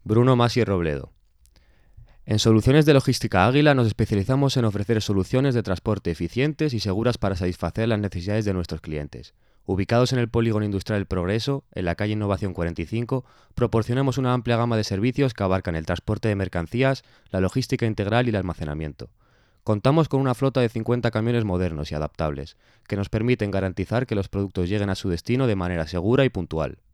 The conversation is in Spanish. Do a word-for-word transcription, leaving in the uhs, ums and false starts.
Bruno Masi Robledo. En Soluciones de Logística Águila nos especializamos en ofrecer soluciones de transporte eficientes y seguras para satisfacer las necesidades de nuestros clientes. Ubicados en el Polígono Industrial El Progreso, en la calle Innovación cuarenta y cinco, proporcionamos una amplia gama de servicios que abarcan el transporte de mercancías, la logística integral y el almacenamiento. Contamos con una flota de cincuenta camiones modernos y adaptables, que nos permiten garantizar que los productos lleguen a su destino de manera segura y puntual.